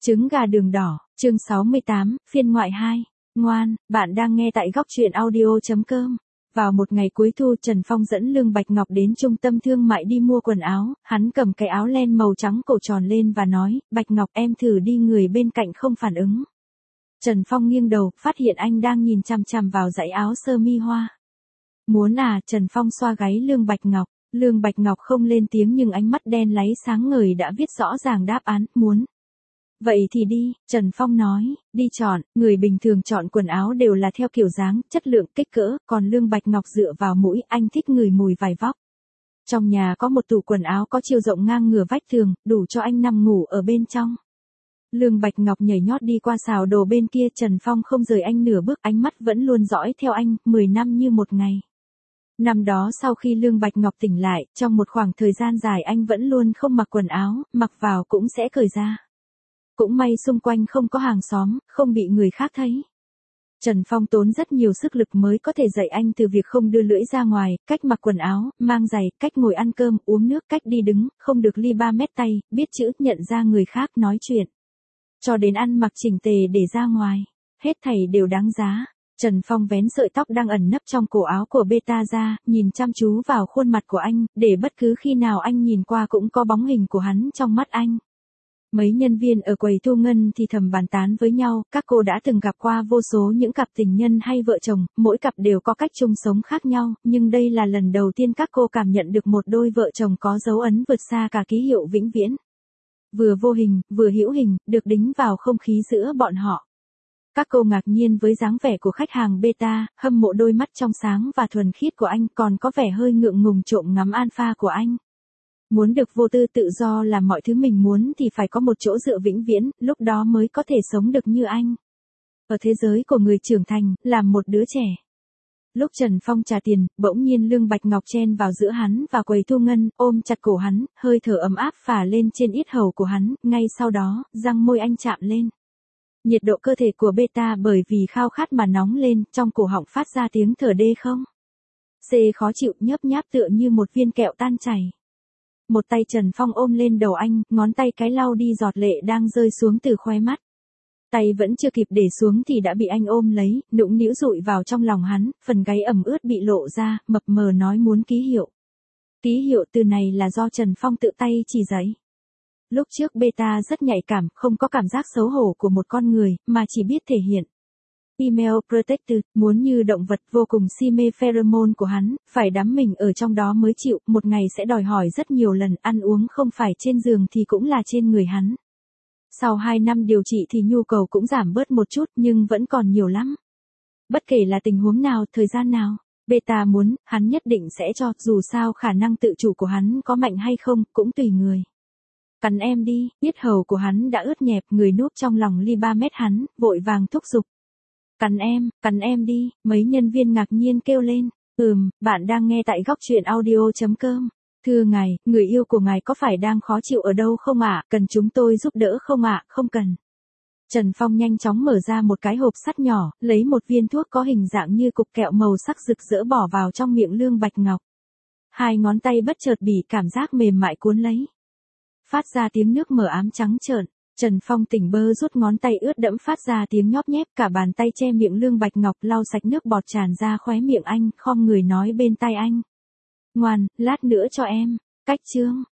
Trứng gà đường đỏ, chương 68, phiên ngoại 2. Ngoan, bạn đang nghe tại góc truyện audio.com. Vào một ngày cuối thu, Trần Phong dẫn Lương Bạch Ngọc đến trung tâm thương mại đi mua quần áo, hắn cầm cái áo len màu trắng cổ tròn lên và nói, Bạch Ngọc em thử đi, người bên cạnh không phản ứng. Trần Phong nghiêng đầu, phát hiện anh đang nhìn chằm chằm vào dãy áo sơ mi hoa. Muốn à, Trần Phong xoa gáy Lương Bạch Ngọc. Lương Bạch Ngọc không lên tiếng nhưng ánh mắt đen láy sáng ngời đã viết rõ ràng đáp án, muốn. Vậy thì đi, Trần Phong nói, đi chọn, người bình thường chọn quần áo đều là theo kiểu dáng, chất lượng, kích cỡ, còn Lương Bạch Ngọc dựa vào mũi, anh thích người mùi vải vóc. Trong nhà có một tủ quần áo có chiều rộng ngang ngửa vách tường, đủ cho anh nằm ngủ ở bên trong. Lương Bạch Ngọc nhảy nhót đi qua xào đồ bên kia, Trần Phong không rời anh nửa bước, ánh mắt vẫn luôn dõi theo anh, 10 năm như một ngày. Năm đó sau khi Lương Bạch Ngọc tỉnh lại, trong một khoảng thời gian dài anh vẫn luôn không mặc quần áo, mặc vào cũng sẽ cởi ra. Cũng may xung quanh không có hàng xóm, không bị người khác thấy. Trần Phong tốn rất nhiều sức lực mới có thể dạy anh từ việc không đưa lưỡi ra ngoài, cách mặc quần áo, mang giày, cách ngồi ăn cơm, uống nước, cách đi đứng, không được ly 3 mét tay, biết chữ, nhận ra người khác, nói chuyện. Cho đến ăn mặc chỉnh tề để ra ngoài. Hết thảy đều đáng giá. Trần Phong vén sợi tóc đang ẩn nấp trong cổ áo của Beta ra, nhìn chăm chú vào khuôn mặt của anh, để bất cứ khi nào anh nhìn qua cũng có bóng hình của hắn trong mắt anh. Mấy nhân viên ở quầy thu ngân thì thầm bàn tán với nhau, các cô đã từng gặp qua vô số những cặp tình nhân hay vợ chồng, mỗi cặp đều có cách chung sống khác nhau, nhưng đây là lần đầu tiên các cô cảm nhận được một đôi vợ chồng có dấu ấn vượt xa cả ký hiệu vĩnh viễn. Vừa vô hình, vừa hữu hình, được đính vào không khí giữa bọn họ. Các cô ngạc nhiên với dáng vẻ của khách hàng Beta, hâm mộ đôi mắt trong sáng và thuần khiết của anh, còn có vẻ hơi ngượng ngùng trộm ngắm alpha của anh. Muốn được vô tư tự do làm mọi thứ mình muốn thì phải có một chỗ dựa vĩnh viễn, lúc đó mới có thể sống được như anh. Ở thế giới của người trưởng thành, làm một đứa trẻ. Lúc Trần Phong trả tiền, bỗng nhiên Lương Bạch Ngọc chen vào giữa hắn và quầy thu ngân, ôm chặt cổ hắn, hơi thở ấm áp phả lên trên yết hầu của hắn, ngay sau đó, răng môi anh chạm lên. Nhiệt độ cơ thể của Beta bởi vì khao khát mà nóng lên, trong cổ họng phát ra tiếng thở đê không. C khó chịu, nhấp nháp tựa như một viên kẹo tan chảy. Một tay Trần Phong ôm lên đầu anh, ngón tay cái lau đi giọt lệ đang rơi xuống từ khóe mắt. Tay vẫn chưa kịp để xuống thì đã bị anh ôm lấy, nũng nĩu dụi vào trong lòng hắn, phần gáy ẩm ướt bị lộ ra, mập mờ nói muốn ký hiệu. Ký hiệu từ này là do Trần Phong tự tay chỉ giấy. Lúc trước Beta rất nhạy cảm, không có cảm giác xấu hổ của một con người, mà chỉ biết thể hiện. Email Protected, muốn như động vật, vô cùng si mê pheromone của hắn, phải đắm mình ở trong đó mới chịu, một ngày sẽ đòi hỏi rất nhiều lần, ăn uống không phải trên giường thì cũng là trên người hắn. Sau 2 năm điều trị thì nhu cầu cũng giảm bớt một chút nhưng vẫn còn nhiều lắm. Bất kể là tình huống nào, thời gian nào, Beta muốn, hắn nhất định sẽ cho, dù sao khả năng tự chủ của hắn có mạnh hay không, cũng tùy người. Cắn em đi, yết hầu của hắn đã ướt nhẹp, người núp trong lòng ly 3 mét hắn, vội vàng thúc giục. Cắn em đi, mấy nhân viên ngạc nhiên kêu lên. Bạn đang nghe tại góc truyện audio.com. Thưa ngài, người yêu của ngài có phải đang khó chịu ở đâu không ạ? Cần chúng tôi giúp đỡ không ạ? Không cần. Trần Phong nhanh chóng mở ra một cái hộp sắt nhỏ, lấy một viên thuốc có hình dạng như cục kẹo màu sắc rực rỡ bỏ vào trong miệng Lương Bạch Ngọc. 2 ngón tay bất chợt bị cảm giác mềm mại cuốn lấy. Phát ra tiếng nước mở ám trắng trợn. Trần Phong tỉnh bơ rút ngón tay ướt đẫm phát ra tiếng nhóp nhép, cả bàn tay che miệng Lương Bạch Ngọc lau sạch nước bọt tràn ra khóe miệng anh, khom người nói bên tai anh. Ngoan, lát nữa cho em. Cách chương.